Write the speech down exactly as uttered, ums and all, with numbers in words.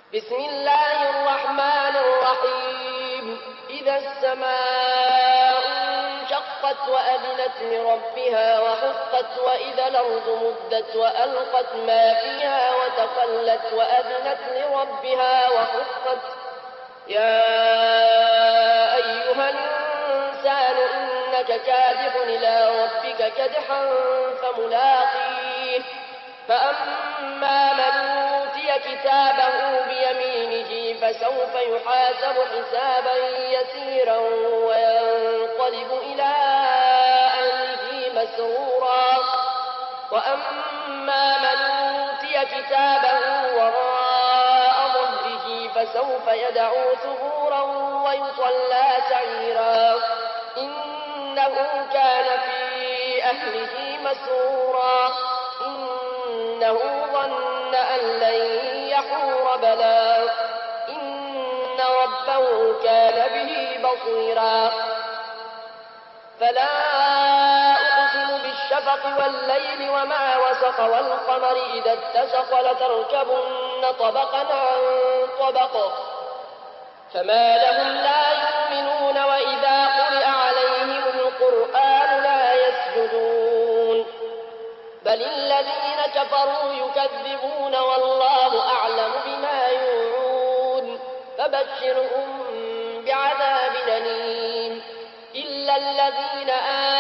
بسم الله الرحمن الرحيم إذا السماء انشقت وأذنت لربها وحقت وإذا الأرض مدت وألقت ما فيها وتخلت وأذنت لربها وحقت يا أيها الإنسان إنك كادح إلى ربك كدحا فملاقيه فأما من أوتي كتابه بيمينه فسوف يحاسب حسابا يسيرا وينقلب إلى أهله مسرورا وأما من أوتي كتابه وراء ظهره فسوف يدعو ثبورا ويصلى سعيرا إنه كان في أهله مسرورا إنه ظن أن لن يحور بلى إن ربه كان به بصيرا فلا أقسم بالشفق والليل وما وسق والقمر إذا اتسق لتركبن طبقا عن طبق فما لهم لا يؤمنون وإذا قرئ عليهم القرآن لا يسجدون بل الذين كفروا يكذبون والله أعلم بما يوعون فبشرهم بعذاب أليم إلا الذين آمنوا